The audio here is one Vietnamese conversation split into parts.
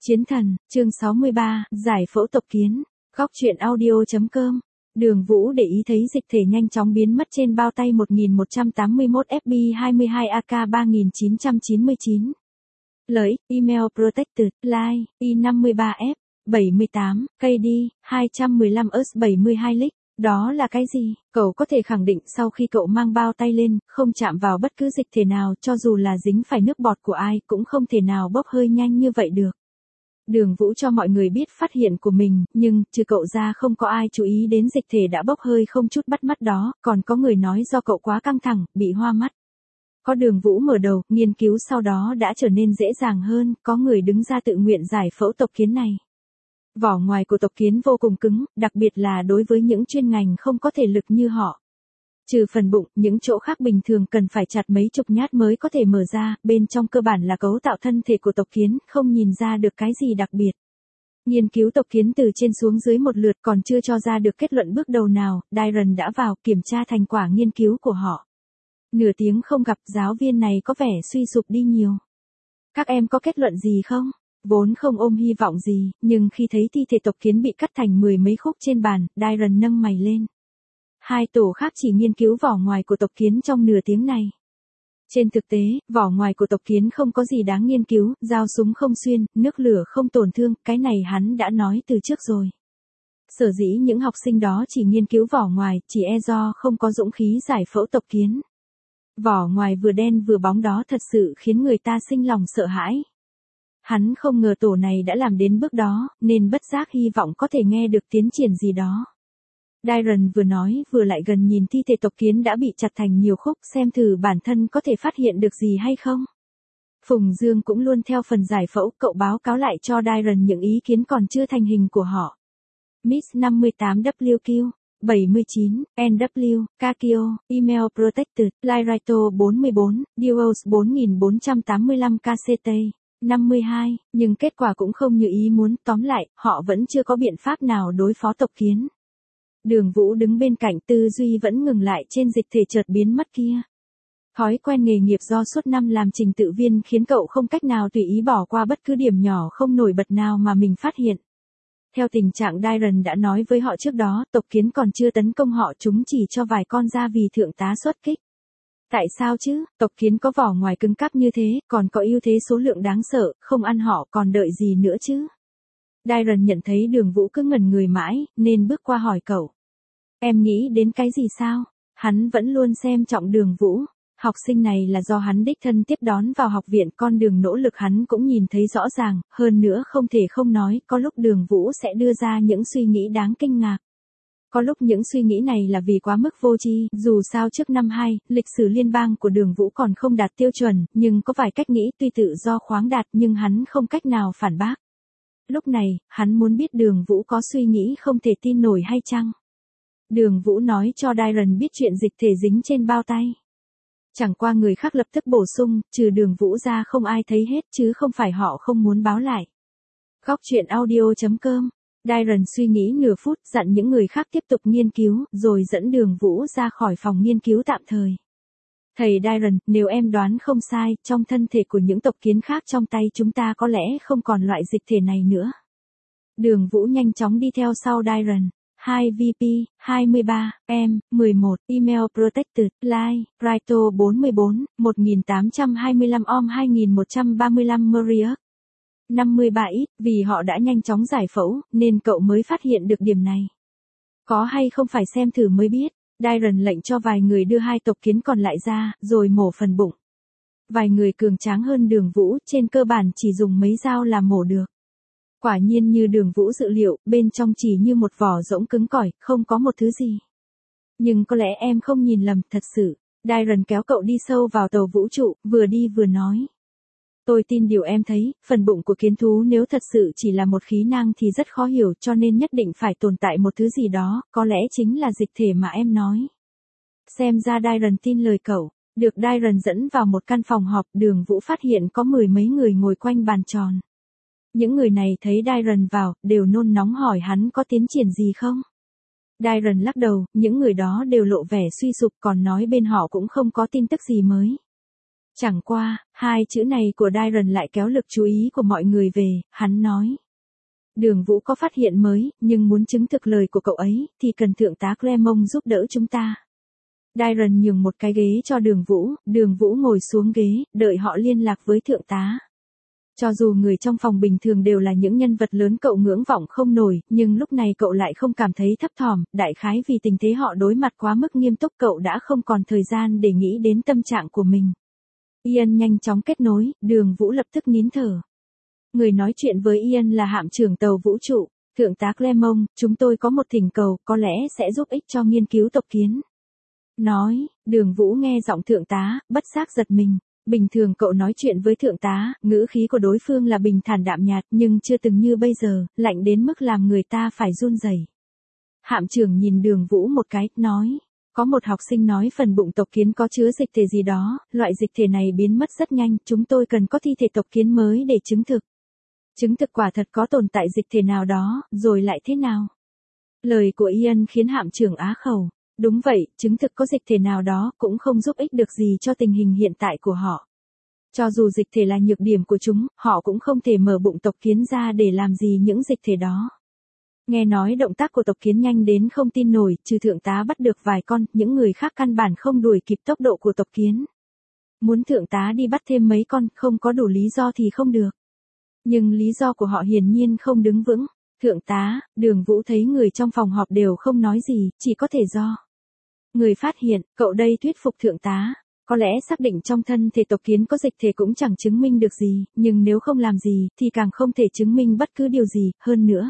Chiến thần, chương 63, giải phẫu tộc kiến. Góc truyện audio.com. Đường Vũ để ý thấy dịch thể nhanh chóng biến mất trên bao tay 1181 FB22 AK 3999. Lợi, email protected, line, I53F, 78, KD, 215 US 72 lick. Đó là cái gì? Cậu có thể khẳng định sau khi cậu mang bao tay lên, không chạm vào bất cứ dịch thể nào, cho dù là dính phải nước bọt của ai, cũng không thể nào bốc hơi nhanh như vậy được. Đường Vũ cho mọi người biết phát hiện của mình, nhưng, trừ cậu ra không có ai chú ý đến dịch thể đã bốc hơi không chút bắt mắt đó, còn có người nói do cậu quá căng thẳng, bị hoa mắt. Có Đường Vũ mở đầu, nghiên cứu sau đó đã trở nên dễ dàng hơn, có người đứng ra tự nguyện giải phẫu tộc kiến này. Vỏ ngoài của tộc kiến vô cùng cứng, đặc biệt là đối với những chuyên ngành không có thể lực như họ. Trừ phần bụng, những chỗ khác bình thường cần phải chặt mấy chục nhát mới có thể mở ra, bên trong cơ bản là cấu tạo thân thể của tộc kiến, không nhìn ra được cái gì đặc biệt. Nghiên cứu tộc kiến từ trên xuống dưới một lượt còn chưa cho ra được kết luận bước đầu nào, Dairon đã vào kiểm tra thành quả nghiên cứu của họ. Nửa tiếng không gặp, giáo viên này có vẻ suy sụp đi nhiều. Các em có kết luận gì không? Vốn không ôm hy vọng gì, nhưng khi thấy thi thể tộc kiến bị cắt thành mười mấy khúc trên bàn, Dairon nâng mày lên. Hai tổ khác chỉ nghiên cứu vỏ ngoài của tộc kiến trong nửa tiếng này. Trên thực tế, vỏ ngoài của tộc kiến không có gì đáng nghiên cứu, dao súng không xuyên, nước lửa không tổn thương, cái này hắn đã nói từ trước rồi. Sở dĩ những học sinh đó chỉ nghiên cứu vỏ ngoài, chỉ e do không có dũng khí giải phẫu tộc kiến. Vỏ ngoài vừa đen vừa bóng đó thật sự khiến người ta sinh lòng sợ hãi. Hắn không ngờ tổ này đã làm đến bước đó, nên bất giác hy vọng có thể nghe được tiến triển gì đó. Dairon vừa nói vừa lại gần nhìn thi thể tộc kiến đã bị chặt thành nhiều khúc, xem thử bản thân có thể phát hiện được gì hay không. Phùng Dương cũng luôn theo phần giải phẫu, cậu báo cáo lại cho Dairon những ý kiến còn chưa thành hình của họ. Miss 58WQ, 79, NW, Kakio, Email Protected, Lyrito 44, Duos 4485 KCT, 52, nhưng kết quả cũng không như ý muốn, tóm lại, họ vẫn chưa có biện pháp nào đối phó tộc kiến. Đường Vũ đứng bên cạnh, tư duy vẫn ngừng lại trên dịch thể chợt biến mất kia. Thói quen nghề nghiệp do suốt năm làm trình tự viên khiến cậu không cách nào tùy ý bỏ qua bất cứ điểm nhỏ không nổi bật nào mà mình phát hiện. Theo tình trạng Dairon đã nói với họ trước đó, tộc kiến còn chưa tấn công họ, chúng chỉ cho vài con ra vì thượng tá xuất kích. Tại sao chứ, tộc kiến có vỏ ngoài cứng cáp như thế, còn có ưu thế số lượng đáng sợ, không ăn họ còn đợi gì nữa chứ? Dairon nhận thấy Đường Vũ cứ ngẩn người mãi, nên bước qua hỏi cậu. Em nghĩ đến cái gì sao? Hắn vẫn luôn xem trọng Đường Vũ. Học sinh này là do hắn đích thân tiếp đón vào học viện, con đường nỗ lực hắn cũng nhìn thấy rõ ràng, hơn nữa không thể không nói, có lúc Đường Vũ sẽ đưa ra những suy nghĩ đáng kinh ngạc. Có lúc những suy nghĩ này là vì quá mức vô tri, dù sao trước năm 2, lịch sử liên bang của Đường Vũ còn không đạt tiêu chuẩn, nhưng có vài cách nghĩ tuy tự do khoáng đạt nhưng hắn không cách nào phản bác. Lúc này, hắn muốn biết Đường Vũ có suy nghĩ không thể tin nổi hay chăng? Đường Vũ nói cho Dairon biết chuyện dịch thể dính trên bao tay. Chẳng qua người khác lập tức bổ sung, trừ Đường Vũ ra không ai thấy hết chứ không phải họ không muốn báo lại. Góc truyện audio.com. Dairon suy nghĩ nửa phút, dặn những người khác tiếp tục nghiên cứu, rồi dẫn Đường Vũ ra khỏi phòng nghiên cứu tạm thời. Thầy Dairon, nếu em đoán không sai, trong thân thể của những tộc kiến khác trong tay chúng ta có lẽ không còn loại dịch thể này nữa. Đường Vũ nhanh chóng đi theo sau Dairon. 2VP, 23, M, 11, Email Protected, Line, Rito 44, 1825 Om 2135 Muriel. 53 ít, vì họ đã nhanh chóng giải phẫu, nên cậu mới phát hiện được điểm này. Có hay không phải xem thử mới biết. Dairon lệnh cho vài người đưa hai tộc kiến còn lại ra, rồi mổ phần bụng. Vài người cường tráng hơn Đường Vũ, trên cơ bản chỉ dùng mấy dao là mổ được. Quả nhiên như Đường Vũ dự liệu, bên trong chỉ như một vỏ rỗng cứng cỏi, không có một thứ gì. Nhưng có lẽ em không nhìn lầm, thật sự. Dairon kéo cậu đi sâu vào tàu vũ trụ, vừa đi vừa nói. Tôi tin điều em thấy, phần bụng của kiến thú nếu thật sự chỉ là một khí nang thì rất khó hiểu, cho nên nhất định phải tồn tại một thứ gì đó, có lẽ chính là dịch thể mà em nói. Xem ra Dairon tin lời cậu. Được Dairon dẫn vào một căn phòng họp, Đường Vũ phát hiện có mười mấy người ngồi quanh bàn tròn. Những người này thấy Dairon vào, đều nôn nóng hỏi hắn có tiến triển gì không. Dairon lắc đầu, những người đó đều lộ vẻ suy sụp, còn nói bên họ cũng không có tin tức gì mới. Chẳng qua, hai chữ này của Darren lại kéo lực chú ý của mọi người về, hắn nói. Đường Vũ có phát hiện mới, nhưng muốn chứng thực lời của cậu ấy, thì cần thượng tá Clermont giúp đỡ chúng ta. Darren nhường một cái ghế cho Đường Vũ ngồi xuống ghế, đợi họ liên lạc với thượng tá. Cho dù người trong phòng bình thường đều là những nhân vật lớn cậu ngưỡng vọng không nổi, nhưng lúc này cậu lại không cảm thấy thấp thỏm, đại khái vì tình thế họ đối mặt quá mức nghiêm túc cậu đã không còn thời gian để nghĩ đến tâm trạng của mình. Ian nhanh chóng kết nối, Đường Vũ lập tức nín thở. Người nói chuyện với Ian là hạm trưởng tàu vũ trụ, thượng tá Clermont, chúng tôi có một thỉnh cầu, có lẽ sẽ giúp ích cho nghiên cứu tộc kiến. Nói, Đường Vũ nghe giọng thượng tá, bất giác giật mình. Bình thường cậu nói chuyện với thượng tá, ngữ khí của đối phương là bình thản đạm nhạt, nhưng chưa từng như bây giờ, lạnh đến mức làm người ta phải run rẩy. Hạm trưởng nhìn Đường Vũ một cái, nói. Có một học sinh nói phần bụng tộc kiến có chứa dịch thể gì đó, loại dịch thể này biến mất rất nhanh, chúng tôi cần có thi thể tộc kiến mới để chứng thực. Chứng thực quả thật có tồn tại dịch thể nào đó, rồi lại thế nào? Lời của Ian khiến hạm trưởng á khẩu. Đúng vậy, chứng thực có dịch thể nào đó cũng không giúp ích được gì cho tình hình hiện tại của họ. Cho dù dịch thể là nhược điểm của chúng, họ cũng không thể mở bụng tộc kiến ra để làm gì những dịch thể đó. Nghe nói động tác của tộc kiến nhanh đến không tin nổi, trừ thượng tá bắt được vài con, những người khác căn bản không đuổi kịp tốc độ của tộc kiến. Muốn thượng tá đi bắt thêm mấy con, không có đủ lý do thì không được. Nhưng lý do của họ hiển nhiên không đứng vững. Thượng tá, Đường Vũ thấy người trong phòng họp đều không nói gì, chỉ có thể do người phát hiện, cậu đây thuyết phục thượng tá. Có lẽ xác định trong thân thể tộc kiến có dịch thể cũng chẳng chứng minh được gì, nhưng nếu không làm gì, thì càng không thể chứng minh bất cứ điều gì, hơn nữa.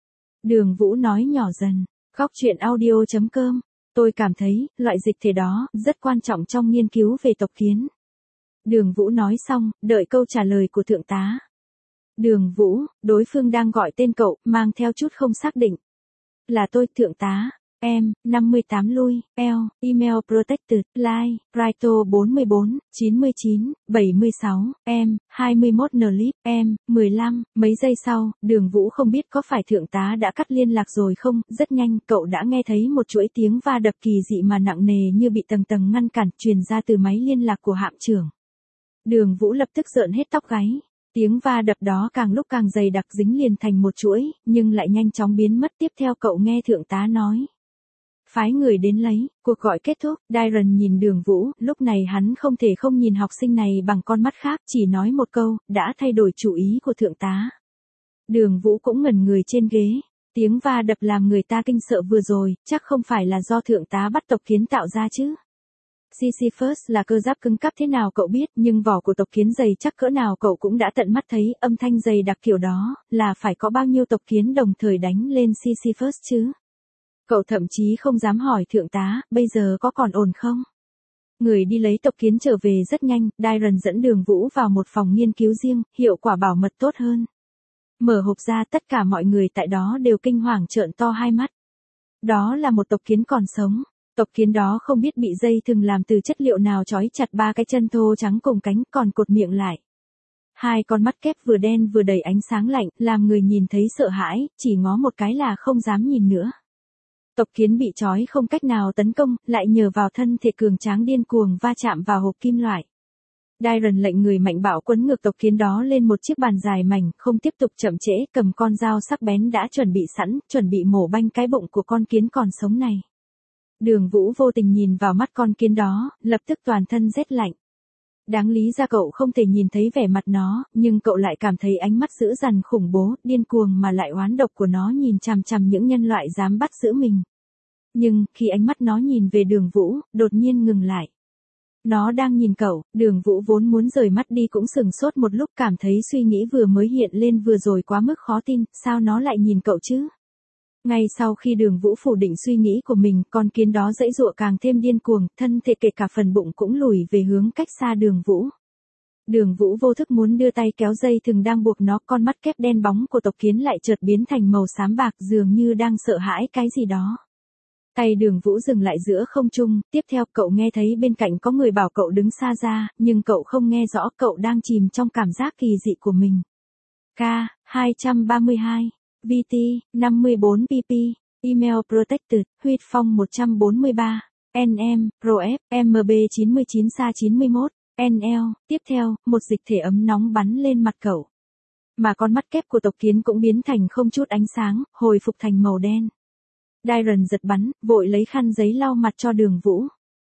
Đường Vũ nói nhỏ dần, góc chuyện audio.com, tôi cảm thấy, loại dịch thể đó, rất quan trọng trong nghiên cứu về tộc kiến. Đường Vũ nói xong, đợi câu trả lời của thượng tá. Đường Vũ, đối phương đang gọi tên cậu, mang theo chút không xác định. Là tôi, thượng tá. Em, 58 lui, email protected, like, Raito 44, 99, 76, em, 21 nlip, em, 15, mấy giây sau, Đường Vũ không biết có phải thượng tá đã cắt liên lạc rồi không, rất nhanh, cậu đã nghe thấy một chuỗi tiếng va đập kỳ dị mà nặng nề như bị tầng tầng ngăn cản, truyền ra từ máy liên lạc của hạm trưởng. Đường Vũ lập tức rợn hết tóc gáy. Tiếng va đập đó càng lúc càng dày đặc dính liền thành một chuỗi, nhưng lại nhanh chóng biến mất. Tiếp theo cậu nghe thượng tá nói. Phái người đến lấy, cuộc gọi kết thúc, Darren nhìn Đường Vũ, lúc này hắn không thể không nhìn học sinh này bằng con mắt khác, chỉ nói một câu, đã thay đổi chủ ý của thượng tá. Đường Vũ cũng ngẩn người trên ghế, tiếng va đập làm người ta kinh sợ vừa rồi, chắc không phải là do thượng tá bắt tộc kiến tạo ra chứ. Sisyphus là cơ giáp cứng cáp thế nào cậu biết, nhưng vỏ của tộc kiến dày chắc cỡ nào cậu cũng đã tận mắt thấy, âm thanh dày đặc kiểu đó, là phải có bao nhiêu tộc kiến đồng thời đánh lên Sisyphus chứ. Cậu thậm chí không dám hỏi thượng tá, bây giờ có còn ổn không? Người đi lấy tộc kiến trở về rất nhanh, Darren dẫn Đường Vũ vào một phòng nghiên cứu riêng, hiệu quả bảo mật tốt hơn. Mở hộp ra tất cả mọi người tại đó đều kinh hoàng trợn to hai mắt. Đó là một tộc kiến còn sống. Tộc kiến đó không biết bị dây thừng làm từ chất liệu nào trói chặt ba cái chân thô trắng cùng cánh còn cột miệng lại. Hai con mắt kép vừa đen vừa đầy ánh sáng lạnh, làm người nhìn thấy sợ hãi, chỉ ngó một cái là không dám nhìn nữa. Tộc kiến bị trói không cách nào tấn công, lại nhờ vào thân thể cường tráng điên cuồng va chạm vào hộp kim loại. Darren lệnh người mạnh bạo quấn ngược tộc kiến đó lên một chiếc bàn dài mảnh, không tiếp tục chậm trễ, cầm con dao sắc bén đã chuẩn bị sẵn, chuẩn bị mổ banh cái bụng của con kiến còn sống này. Đường Vũ vô tình nhìn vào mắt con kiến đó, lập tức toàn thân rét lạnh. Đáng lý ra cậu không thể nhìn thấy vẻ mặt nó, nhưng cậu lại cảm thấy ánh mắt dữ dằn khủng bố, điên cuồng mà lại oán độc của nó nhìn chằm chằm những nhân loại dám bắt giữ mình. Nhưng, khi ánh mắt nó nhìn về Đường Vũ, đột nhiên ngừng lại. Nó đang nhìn cậu, Đường Vũ vốn muốn rời mắt đi cũng sừng sốt một lúc, cảm thấy suy nghĩ vừa mới hiện lên vừa rồi quá mức khó tin, sao nó lại nhìn cậu chứ? Ngay sau khi Đường Vũ phủ định suy nghĩ của mình, con kiến đó giãy giụa càng thêm điên cuồng, thân thể kể cả phần bụng cũng lùi về hướng cách xa Đường Vũ. Đường Vũ vô thức muốn đưa tay kéo dây thừng đang buộc nó, con mắt kép đen bóng của tộc kiến lại chợt biến thành màu xám bạc, dường như đang sợ hãi cái gì đó. Tay Đường Vũ dừng lại giữa không trung, tiếp theo cậu nghe thấy bên cạnh có người bảo cậu đứng xa ra, nhưng cậu không nghe rõ, cậu đang chìm trong cảm giác kỳ dị của mình. K232 VT, 54 pp, email protected, Huyết Phong 143, NM, ProF, MB 99 SA 91, NL, tiếp theo, một dịch thể ấm nóng bắn lên mặt cậu. Mà con mắt kép của tộc kiến cũng biến thành không chút ánh sáng, hồi phục thành màu đen. Dairon giật bắn, vội lấy khăn giấy lau mặt cho Đường Vũ.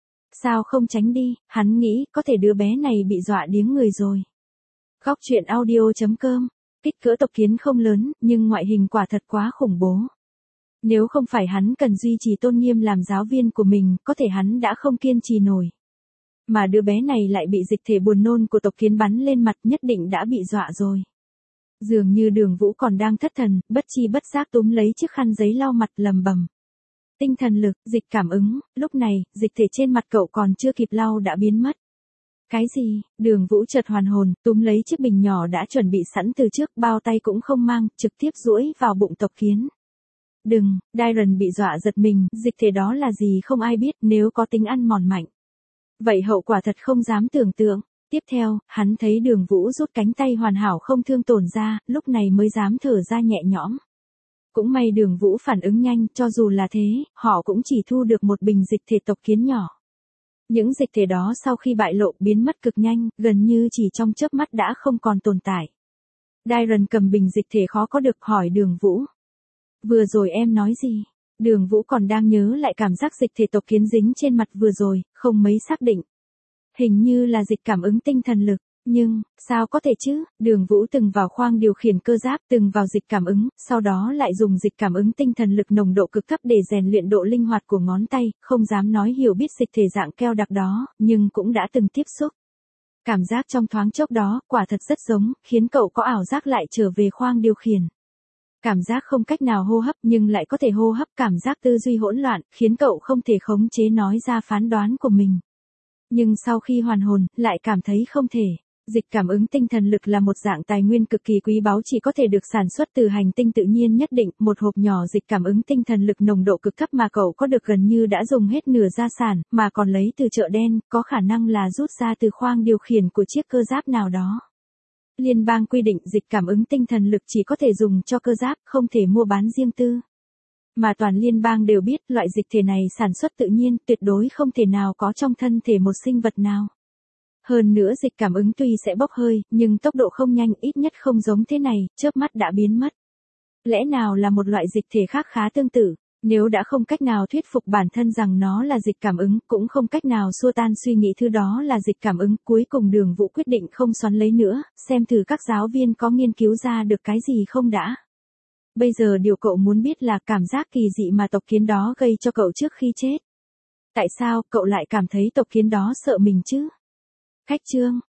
Sao không tránh đi, hắn nghĩ có thể đứa bé này bị dọa điếng người rồi. Góc truyện audio.com. Kích cỡ tộc kiến không lớn, nhưng ngoại hình quả thật quá khủng bố. Nếu không phải hắn cần duy trì tôn nghiêm làm giáo viên của mình, có thể hắn đã không kiên trì nổi. Mà đứa bé này lại bị dịch thể buồn nôn của tộc kiến bắn lên mặt, nhất định đã bị dọa rồi. Dường như Đường Vũ còn đang thất thần, bất chi bất giác túm lấy chiếc khăn giấy lau mặt lầm bầm. Tinh thần lực, dịch cảm ứng, lúc này, dịch thể trên mặt cậu còn chưa kịp lau đã biến mất. Cái gì? Đường Vũ chợt hoàn hồn, túm lấy chiếc bình nhỏ đã chuẩn bị sẵn từ trước, bao tay cũng không mang, trực tiếp duỗi vào bụng tộc kiến. Đừng, Dairon bị dọa giật mình, dịch thể đó là gì không ai biết, nếu có tính ăn mòn mạnh. Vậy hậu quả thật không dám tưởng tượng. Tiếp theo, hắn thấy Đường Vũ rút cánh tay hoàn hảo không thương tổn ra, lúc này mới dám thở ra nhẹ nhõm. Cũng may Đường Vũ phản ứng nhanh, cho dù là thế, họ cũng chỉ thu được một bình dịch thể tộc kiến nhỏ. Những dịch thể đó sau khi bại lộ biến mất cực nhanh, gần như chỉ trong chớp mắt đã không còn tồn tại. Dairon cầm bình dịch thể khó có được hỏi Đường Vũ. Vừa rồi em nói gì? Đường Vũ còn đang nhớ lại cảm giác dịch thể tộc kiến dính trên mặt vừa rồi, không mấy xác định. Hình như là dịch cảm ứng tinh thần lực, nhưng, sao có thể chứ? Đường Vũ từng vào khoang điều khiển cơ giáp, từng vào dịch cảm ứng, sau đó lại dùng dịch cảm ứng tinh thần lực nồng độ cực thấp để rèn luyện độ linh hoạt của ngón tay, không dám nói hiểu biết dịch thể dạng keo đặc đó, nhưng cũng đã từng tiếp xúc. Cảm giác trong thoáng chốc đó, quả thật rất giống, khiến cậu có ảo giác lại trở về khoang điều khiển. Cảm giác không cách nào hô hấp nhưng lại có thể hô hấp, cảm giác tư duy hỗn loạn, khiến cậu không thể khống chế nói ra phán đoán của mình. Nhưng sau khi hoàn hồn, lại cảm thấy không thể. Dịch cảm ứng tinh thần lực là một dạng tài nguyên cực kỳ quý báu chỉ có thể được sản xuất từ hành tinh tự nhiên nhất định. Một hộp nhỏ dịch cảm ứng tinh thần lực nồng độ cực thấp mà cậu có được gần như đã dùng hết nửa gia sản, mà còn lấy từ chợ đen, có khả năng là rút ra từ khoang điều khiển của chiếc cơ giáp nào đó. Liên bang quy định dịch cảm ứng tinh thần lực chỉ có thể dùng cho cơ giáp, không thể mua bán riêng tư. Mà toàn liên bang đều biết loại dịch thể này sản xuất tự nhiên, tuyệt đối không thể nào có trong thân thể một sinh vật nào. Hơn nữa dịch cảm ứng tuy sẽ bốc hơi, nhưng tốc độ không nhanh, ít nhất không giống thế này, chớp mắt đã biến mất. Lẽ nào là một loại dịch thể khác khá tương tự? Nếu đã không cách nào thuyết phục bản thân rằng nó là dịch cảm ứng, cũng không cách nào xua tan suy nghĩ thứ đó là dịch cảm ứng, cuối cùng Đường Vũ quyết định không xoắn lấy nữa, xem thử các giáo viên có nghiên cứu ra được cái gì không đã. Bây giờ điều cậu muốn biết là cảm giác kỳ dị mà tộc kiến đó gây cho cậu trước khi chết. Tại sao cậu lại cảm thấy tộc kiến đó sợ mình chứ? Khách chương